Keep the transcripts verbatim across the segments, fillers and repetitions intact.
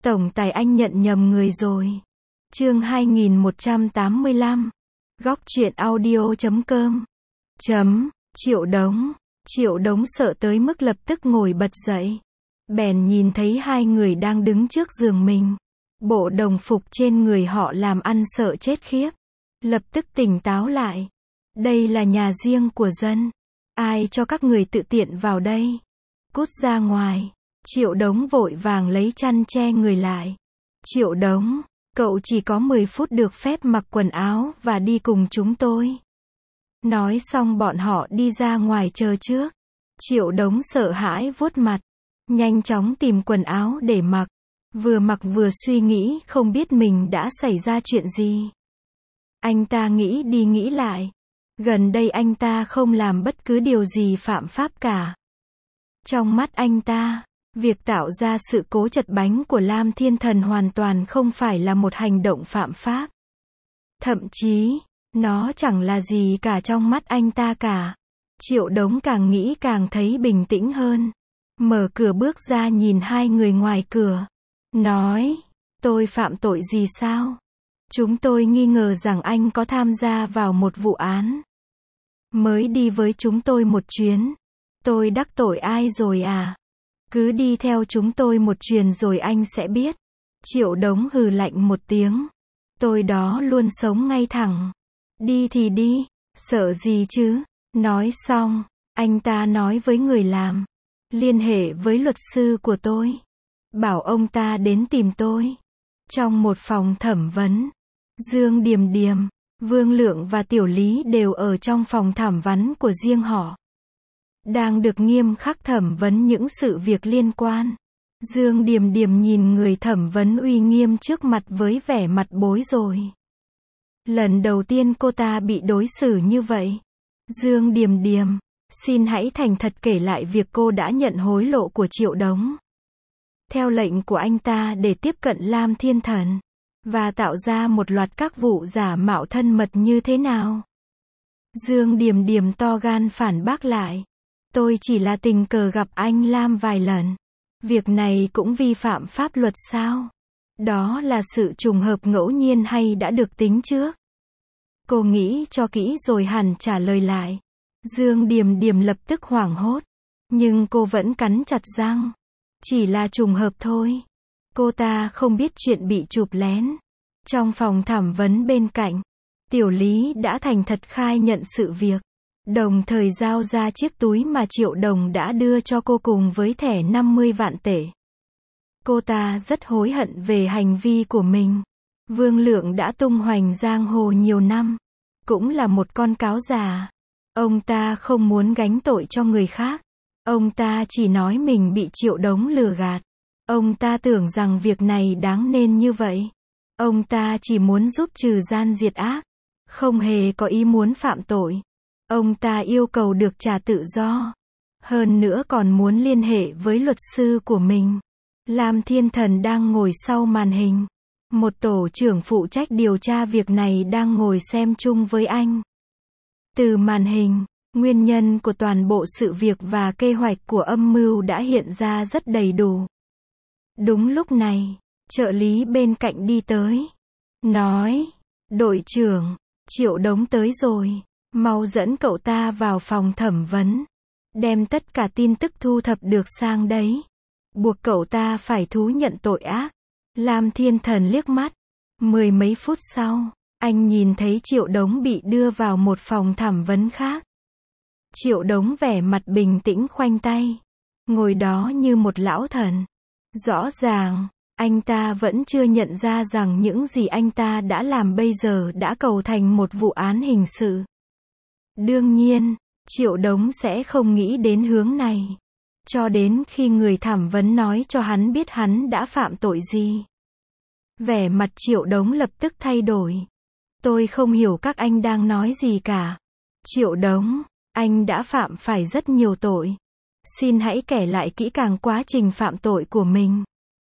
Tổng tài anh nhận nhầm người rồi. Chương hai nghìn một trăm tám mươi lăm. Góc truyện audio chấm com. Chấm. Triệu Đống. Triệu Đống sợ tới mức lập tức ngồi bật dậy. Bèn nhìn thấy hai người đang đứng trước giường mình. Bộ đồng phục trên người họ làm ăn sợ chết khiếp. Lập tức tỉnh táo lại. Đây là nhà riêng của dân. Ai cho các người tự tiện vào đây? Cút ra ngoài. Triệu Đống vội vàng lấy chăn che người lại. Triệu Đống, cậu chỉ có mười phút được phép mặc quần áo và đi cùng chúng tôi. Nói xong bọn họ đi ra ngoài chờ trước. Triệu Đống sợ hãi vuốt mặt. Nhanh chóng tìm quần áo để mặc. Vừa mặc vừa suy nghĩ không biết mình đã xảy ra chuyện gì. Anh ta nghĩ đi nghĩ lại. Gần đây anh ta không làm bất cứ điều gì phạm pháp cả. Trong mắt anh ta, việc tạo ra sự cố chật bánh của Lam Thiên Thần hoàn toàn không phải là một hành động phạm pháp. Thậm chí, nó chẳng là gì cả trong mắt anh ta cả. Triệu Đống càng nghĩ càng thấy bình tĩnh hơn. Mở cửa bước ra nhìn hai người ngoài cửa. Nói, tôi phạm tội gì sao? Chúng tôi nghi ngờ rằng anh có tham gia vào một vụ án. Mới đi với chúng tôi một chuyến. Tôi đắc tội ai rồi à? Cứ đi theo chúng tôi một chuyến rồi anh sẽ biết. Triệu Đống hừ lạnh một tiếng. Tôi đó luôn sống ngay thẳng. Đi thì đi, sợ gì chứ? Nói xong, anh ta nói với người làm. Liên hệ với luật sư của tôi. Bảo ông ta đến tìm tôi. Trong một phòng thẩm vấn, Dương Điềm Điềm, Vương Lượng và Tiểu Lý đều ở trong phòng thẩm vấn của riêng họ. Đang được nghiêm khắc thẩm vấn những sự việc liên quan. Dương Điềm Điềm nhìn người thẩm vấn uy nghiêm trước mặt với vẻ mặt bối rối. Lần đầu tiên cô ta bị đối xử như vậy. Dương Điềm Điềm, xin hãy thành thật kể lại việc cô đã nhận hối lộ của Triệu Đống. Theo lệnh của anh ta để tiếp cận Lam Thiên Thần. Và tạo ra một loạt các vụ giả mạo thân mật như thế nào? Dương Điềm Điềm to gan phản bác lại. Tôi chỉ là tình cờ gặp anh Lam vài lần. Việc này cũng vi phạm pháp luật sao? Đó là sự trùng hợp ngẫu nhiên hay đã được tính trước? Cô nghĩ cho kỹ rồi hẳn trả lời lại. Dương Điềm Điềm lập tức hoảng hốt. Nhưng cô vẫn cắn chặt răng. Chỉ là trùng hợp thôi. Cô ta không biết chuyện bị chụp lén. Trong phòng thẩm vấn bên cạnh, Tiểu Lý đã thành thật khai nhận sự việc. Đồng thời giao ra chiếc túi mà Triệu Đồng đã đưa cho cô cùng với thẻ năm mươi vạn tệ. Cô ta rất hối hận về hành vi của mình. Vương Lượng đã tung hoành giang hồ nhiều năm. Cũng là một con cáo già. Ông ta không muốn gánh tội cho người khác. Ông ta chỉ nói mình bị Triệu Đống lừa gạt. Ông ta tưởng rằng việc này đáng nên như vậy. Ông ta chỉ muốn giúp trừ gian diệt ác. Không hề có ý muốn phạm tội. Ông ta yêu cầu được trả tự do. Hơn nữa còn muốn liên hệ với luật sư của mình. Lam Thiên Thần đang ngồi sau màn hình. Một tổ trưởng phụ trách điều tra việc này đang ngồi xem chung với anh. Từ màn hình, nguyên nhân của toàn bộ sự việc và kế hoạch của âm mưu đã hiện ra rất đầy đủ. Đúng lúc này, trợ lý bên cạnh đi tới. Nói, đội trưởng, Triệu Đống tới rồi. Mau dẫn cậu ta vào phòng thẩm vấn. Đem tất cả tin tức thu thập được sang đấy. Buộc cậu ta phải thú nhận tội ác. Lam Thiên Thần liếc mắt. Mười mấy phút sau, anh nhìn thấy Triệu Đống bị đưa vào một phòng thẩm vấn khác. Triệu Đống vẻ mặt bình tĩnh khoanh tay. Ngồi đó như một lão thần. Rõ ràng, anh ta vẫn chưa nhận ra rằng những gì anh ta đã làm bây giờ đã cầu thành một vụ án hình sự. Đương nhiên, Triệu Đống sẽ không nghĩ đến hướng này. Cho đến khi người thẩm vấn nói cho hắn biết hắn đã phạm tội gì. Vẻ mặt Triệu Đống lập tức thay đổi. Tôi không hiểu các anh đang nói gì cả. Triệu Đống, anh đã phạm phải rất nhiều tội. Xin hãy kể lại kỹ càng quá trình phạm tội của mình.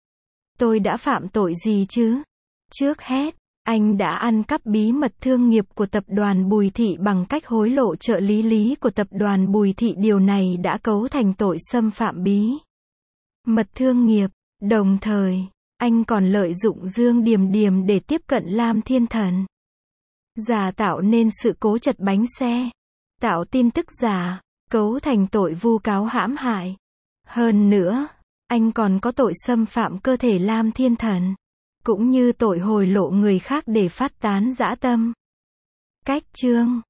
Tôi đã phạm tội gì chứ? Trước hết, anh đã ăn cắp bí mật thương nghiệp của tập đoàn Bùi Thị bằng cách hối lộ trợ lý lý của tập đoàn Bùi Thị. Điều này đã cấu thành tội xâm phạm bí mật thương nghiệp. Đồng thời, Anh còn lợi dụng Dương Điềm Điềm để tiếp cận Lam Thiên Thần. Giả tạo nên sự cố chật bánh xe. Tạo tin tức giả. Cấu thành tội vu cáo hãm hại. Hơn nữa, anh còn có tội xâm phạm cơ thể Lam Thiên Thần. Cũng như tội hồi lộ người khác để phát tán dã tâm. Cách chương